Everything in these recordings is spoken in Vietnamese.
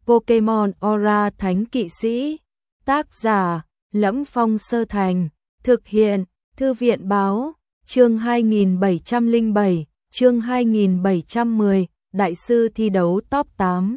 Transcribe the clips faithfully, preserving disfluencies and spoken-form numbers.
Pokemon Aura Thánh Kỵ Sĩ. Tác giả: Lẫm Phong Sơ Thành. Thực hiện: Thư viện báo. Chương hai nghìn bảy trăm lẻ bảy, chương hai nghìn bảy trăm mười, Đại sư thi đấu top tám.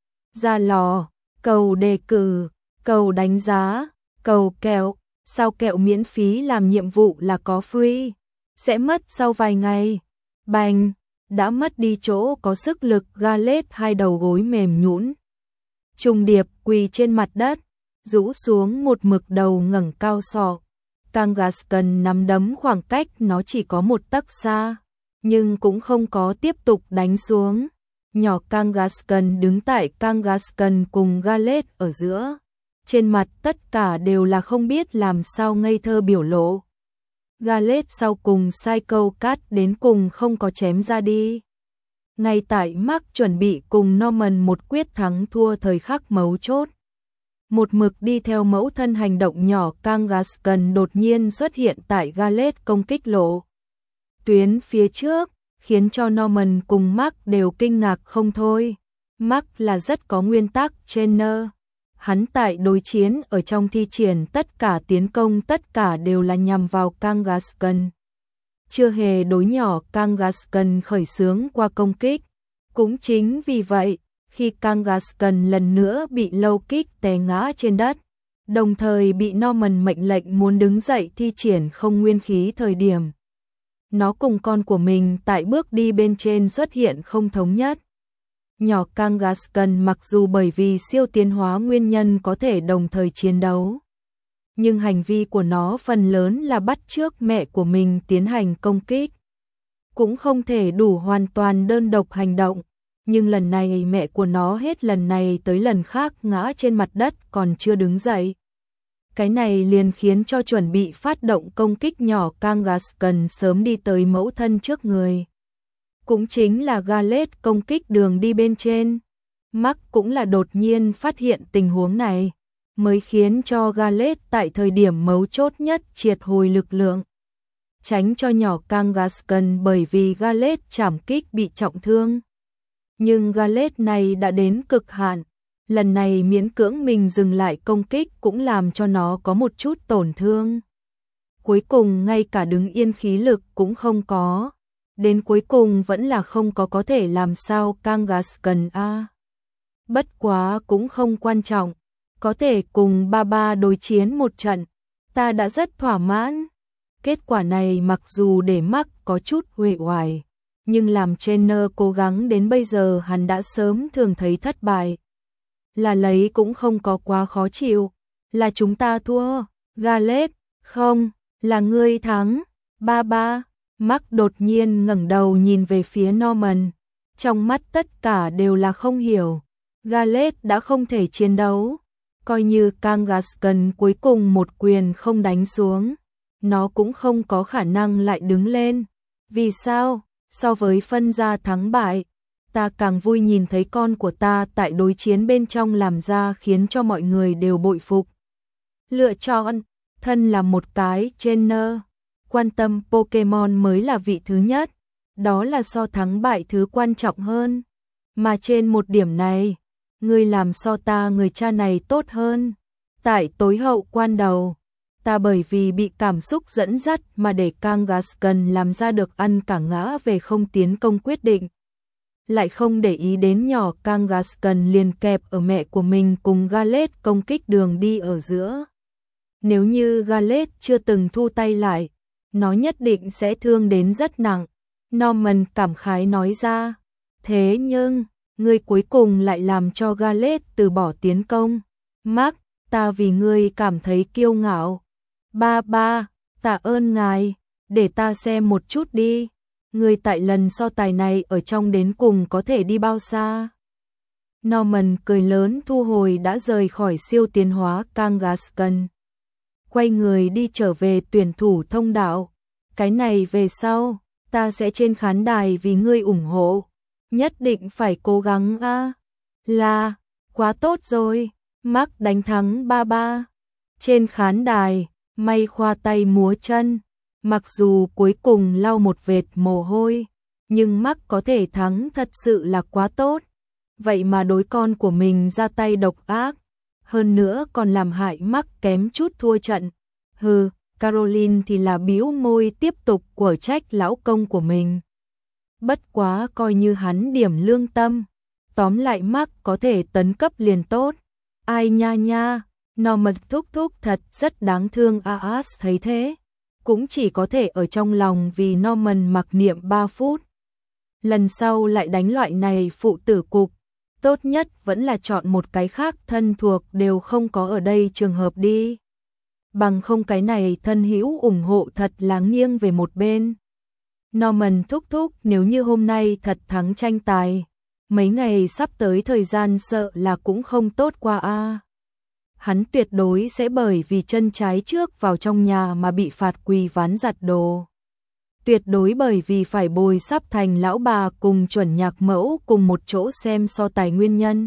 Ra lò, cầu đề cử, cầu đánh giá, cầu kẹo. Sao kẹo miễn phí làm nhiệm vụ là có free, sẽ mất sau vài ngày. Bành, đã mất đi chỗ có sức lực. Gallade hai đầu gối mềm nhũn, trùng điệp quỳ trên mặt đất, rũ xuống một mực đầu ngẩng cao sọ. Kangaskhan nắm đấm khoảng cách nó chỉ có một tấc xa, nhưng cũng không có tiếp tục đánh xuống. Nhỏ Kangaskhan đứng tại Kangaskhan cùng Gallade ở giữa. Trên mặt tất cả đều là không biết làm sao ngây thơ biểu lộ. Gallade sau cùng Psycho Cut đến cùng không có chém ra đi. Ngay tại Mark chuẩn bị cùng Norman một quyết thắng thua thời khắc mấu chốt, một mực đi theo mẫu thân hành động nhỏ Kangaskhan đột nhiên xuất hiện tại Gallade công kích lộ tuyến phía trước, khiến cho Norman cùng Mark đều kinh ngạc không thôi. Mark là rất có nguyên tắc trainer. Hắn tại đối chiến ở trong thi triển tất cả tiến công tất cả đều là nhằm vào Kangaskhan. Chưa hề đối nhỏ Kangaskhan khởi xướng qua công kích. Cũng chính vì vậy, khi Kangaskhan lần nữa bị low kick té ngã trên đất, đồng thời bị Norman mệnh lệnh muốn đứng dậy thi triển không nguyên khí thời điểm, nó cùng con của mình tại bước đi bên trên xuất hiện không thống nhất. Nhỏ Kangaskhan mặc dù bởi vì siêu tiến hóa nguyên nhân có thể đồng thời chiến đấu, nhưng hành vi của nó phần lớn là bắt chước mẹ của mình tiến hành công kích. Cũng không thể đủ hoàn toàn đơn độc hành động, nhưng lần này mẹ của nó hết lần này tới lần khác ngã trên mặt đất còn chưa đứng dậy. Cái này liền khiến cho chuẩn bị phát động công kích nhỏ Kangaskhan sớm đi tới mẫu thân trước người. Cũng chính là Gallade công kích đường đi bên trên. Mark cũng là đột nhiên phát hiện tình huống này, mới khiến cho Gallade tại thời điểm mấu chốt nhất triệt hồi lực lượng, tránh cho nhỏ Kangaskhan bởi vì Gallade trảm kích bị trọng thương. Nhưng Gallade này đã đến cực hạn, lần này miễn cưỡng mình dừng lại công kích cũng làm cho nó có một chút tổn thương. Cuối cùng ngay cả đứng yên khí lực cũng không có. Đến cuối cùng vẫn là không có có thể làm sao Kangaskhan a. À. Bất quá cũng không quan trọng, có thể cùng ba ba đối chiến một trận, ta đã rất thỏa mãn. Kết quả này mặc dù để Mark có chút uể oải, nhưng làm trainer cố gắng đến bây giờ hắn đã sớm thường thấy thất bại. Là lấy cũng không có quá khó chịu, là chúng ta thua. Gallade, không, là ngươi thắng. Ba ba. Mark đột nhiên ngẩng đầu nhìn về phía Norman, trong mắt tất cả đều là không hiểu. Gallade đã không thể chiến đấu, coi như Kangaskhan cuối cùng một quyền không đánh xuống, nó cũng không có khả năng lại đứng lên. Vì sao? So với phân ra thắng bại, ta càng vui nhìn thấy con của ta tại đối chiến bên trong làm ra khiến cho mọi người đều bội phục. Lựa chọn, thân là một cái trainer, quan tâm Pokemon mới là vị thứ nhất, đó là so thắng bại thứ quan trọng hơn. Mà trên một điểm này, ngươi làm so ta người cha này tốt hơn. Tại tối hậu quan đầu, ta bởi vì bị cảm xúc dẫn dắt mà để Kangaskhan làm ra được ăn cả ngã về không tiến công quyết định. Lại không để ý đến nhỏ Kangaskhan liền kẹp ở mẹ của mình cùng Gallade công kích đường đi ở giữa. Nếu như Gallade chưa từng thu tay lại, nó nhất định sẽ thương đến rất nặng. Norman cảm khái nói ra. Thế nhưng, ngươi cuối cùng lại làm cho Gallade từ bỏ tiến công. Mark, ta vì ngươi cảm thấy kiêu ngạo. Ba ba, tạ ơn ngài, để ta xem một chút đi. Ngươi tại lần so tài này ở trong đến cùng có thể đi bao xa? Norman cười lớn thu hồi đã rời khỏi siêu tiến hóa Kangaskhan. Quay người đi trở về tuyển thủ thông đạo. Cái này về sau, ta sẽ trên khán đài vì ngươi ủng hộ. Nhất định phải cố gắng a. À. Là, quá tốt rồi, Mark đánh thắng ba ba. Trên khán đài, May khoa tay múa chân. Mặc dù cuối cùng lau một vệt mồ hôi, nhưng Mark có thể thắng thật sự là quá tốt. vậy mà đối con của mình ra tay độc ác, hơn nữa còn làm hại Mark kém chút thua trận. Hừ, Caroline thì là bĩu môi tiếp tục quở trách lão công của mình. Bất quá coi như hắn điểm lương tâm. Tóm lại Mark có thể tấn cấp liền tốt. Ai nha nha, Norman thúc thúc thật rất đáng thương. As thấy thế, cũng chỉ có thể ở trong lòng vì Norman mặc niệm ba phút. Lần sau lại đánh loại này phụ tử cục, tốt nhất vẫn là chọn một cái khác thân thuộc đều không có ở đây trường hợp đi. Bằng không cái này thân hữu ủng hộ thật là nghiêng về một bên. Norman thúc thúc nếu như hôm nay thật thắng tranh tài, mấy ngày sắp tới thời gian sợ là cũng không tốt qua a. À. Hắn tuyệt đối sẽ bởi vì chân trái trước vào trong nhà mà bị phạt quỳ ván giặt đồ. Tuyệt đối bởi vì phải bồi sắp thành lão bà cùng chuẩn nhạc mẫu cùng một chỗ xem so tài nguyên nhân.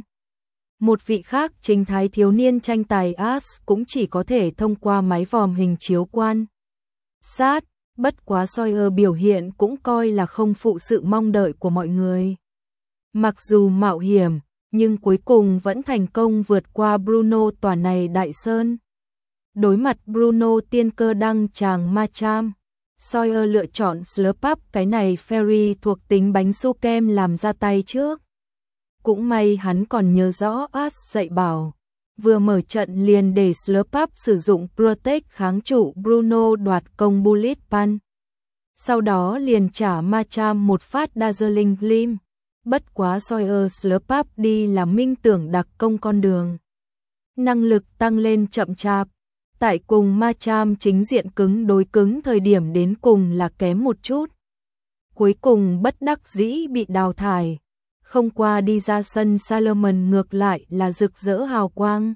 Một vị khác chính thái thiếu niên tranh tài As cũng chỉ có thể thông qua máy vòm hình chiếu quan sát, bất quá Sawyer biểu hiện cũng coi là không phụ sự mong đợi của mọi người. Mặc dù mạo hiểm, nhưng cuối cùng vẫn thành công vượt qua Bruno tòa này đại sơn. Đối mặt Bruno tiên cơ đăng tràng Machamp, Sawyer lựa chọn Slurp Up, cái này Fairy thuộc tính bánh su kem làm ra tay trước. Cũng may hắn còn nhớ rõ As dạy bảo, vừa mở trận liền để Slurp Up sử dụng Protect kháng trụ Bruno đoạt công Bullet Punch. Sau đó liền trả Machamp một phát Dazzling Gleam. Bất quá Sawyer Slurp Up đi là minh tưởng đặc công con đường. Năng lực tăng lên chậm chạp. Tại cùng Machamp chính diện cứng đối cứng thời điểm đến cùng là kém một chút. Cuối cùng bất đắc dĩ bị đào thải. Không qua đi ra sân Salomon ngược lại là rực rỡ hào quang.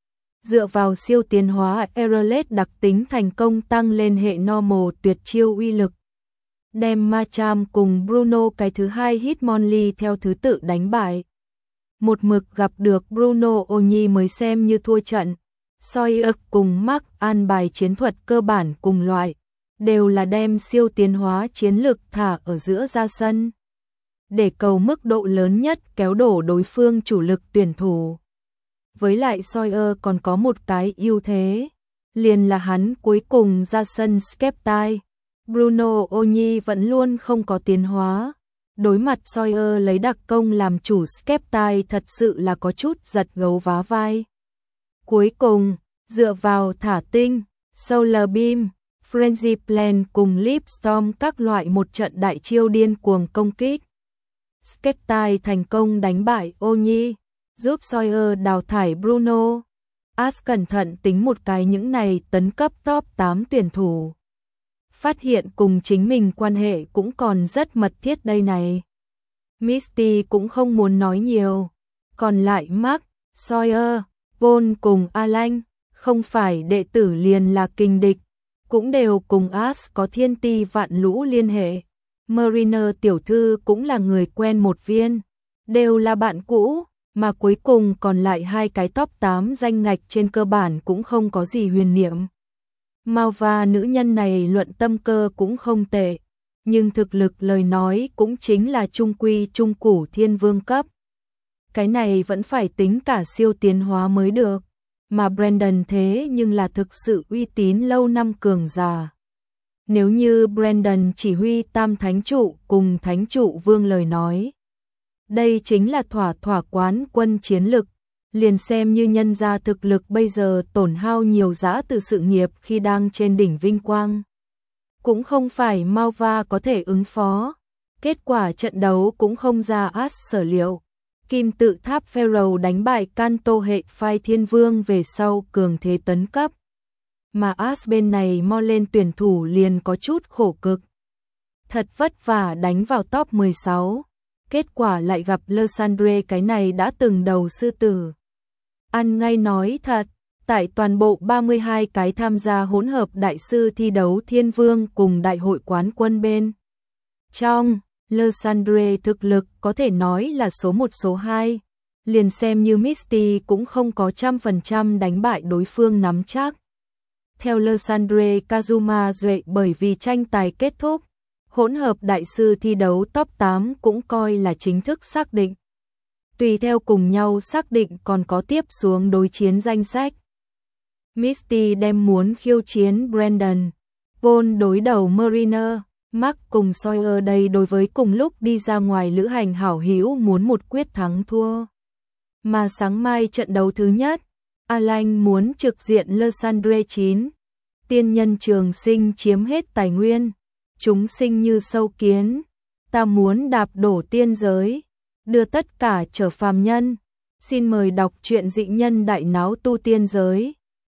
Dựa vào siêu tiến hóa Aerolate đặc tính thành công tăng lên hệ normal tuyệt chiêu uy lực. Đem Machamp cùng Bruno cái thứ hai Hitmonlee theo thứ tự đánh bại. Một mực gặp được Bruno Oni mới xem như thua trận. Sawyer cùng Mark an bài chiến thuật cơ bản cùng loại, đều là đem siêu tiến hóa chiến lực thả ở giữa ra sân, để cầu mức độ lớn nhất kéo đổ đối phương chủ lực tuyển thủ. Với lại Sawyer còn có một cái ưu thế, liền là hắn cuối cùng ra sân Skeptile. Bruno Oni vẫn luôn không có tiến hóa. Đối mặt Sawyer lấy đặc công làm chủ Skeptile thật sự là có chút giật gấu vá vai. Cuối cùng, dựa vào thả tinh, Solar Beam, Frenzy Plan cùng Leap Storm các loại một trận đại chiêu điên cuồng công kích. Skeptile thành công đánh bại Oni, giúp Sawyer đào thải Bruno. As cẩn thận tính một cái những này tấn cấp top tám tuyển thủ. Phát hiện cùng chính mình quan hệ cũng còn rất mật thiết đây này. Misty cũng không muốn nói nhiều. Còn lại Mark, Sawyer, Paul cùng Alan, không phải đệ tử liền là kình địch, cũng đều cùng As có thiên ti vạn lũ liên hệ. Mariner tiểu thư cũng là người quen một viên, đều là bạn cũ, mà cuối cùng còn lại hai cái top tám danh ngạch trên cơ bản cũng không có gì huyền niệm. Malva nữ nhân này luận tâm cơ cũng không tệ, nhưng thực lực lời nói cũng chính là trung quy trung củ thiên vương cấp. Cái này vẫn phải tính cả siêu tiến hóa mới được, mà Brandon thế nhưng là thực sự uy tín lâu năm cường giả. Nếu như Brandon chỉ huy tam thánh trụ cùng thánh trụ vương lời nói, đây chính là thỏa thỏa quán quân chiến lực. Liền xem như nhân ra thực lực bây giờ tổn hao nhiều giá từ sự nghiệp khi đang trên đỉnh vinh quang, cũng không phải Malva có thể ứng phó. Kết quả trận đấu cũng không ra As sở liệu. Kim tự tháp Pharaoh đánh bại Kanto hệ phái thiên vương về sau cường thế tấn cấp. Mà As bên này mo lên tuyển thủ liền có chút khổ cực. Thật vất vả đánh vào top mười sáu. Kết quả lại gặp Lysandre cái này đã từng đầu sư tử. Ăn ngay nói thật, tại toàn bộ ba mươi hai cái tham gia hỗn hợp đại sư thi đấu thiên vương cùng đại hội quán quân bên trong, Lysandre thực lực có thể nói là số một số hai, liền xem như Misty cũng không có trăm phần trăm đánh bại đối phương nắm chắc. Theo Lysandre Kazuma Duệ bởi vì tranh tài kết thúc, hỗn hợp đại sư thi đấu top tám cũng coi là chính thức xác định. Tùy theo cùng nhau xác định còn có tiếp xuống đối chiến danh sách. Misty đem muốn khiêu chiến Brandon. Paul đối đầu Mariner. Mark cùng Sawyer đây đối với cùng lúc đi ra ngoài lữ hành hảo hữu muốn một quyết thắng thua. Mà sáng mai trận đấu thứ nhất, Alan muốn trực diện Lysandre chín. Tiên nhân trường sinh chiếm hết tài nguyên. Chúng sinh như sâu kiến. Ta muốn đạp đổ tiên giới. Đưa tất cả trở phàm nhân. Xin mời đọc truyện Dị Nhân Đại Náo Tu Tiên Giới.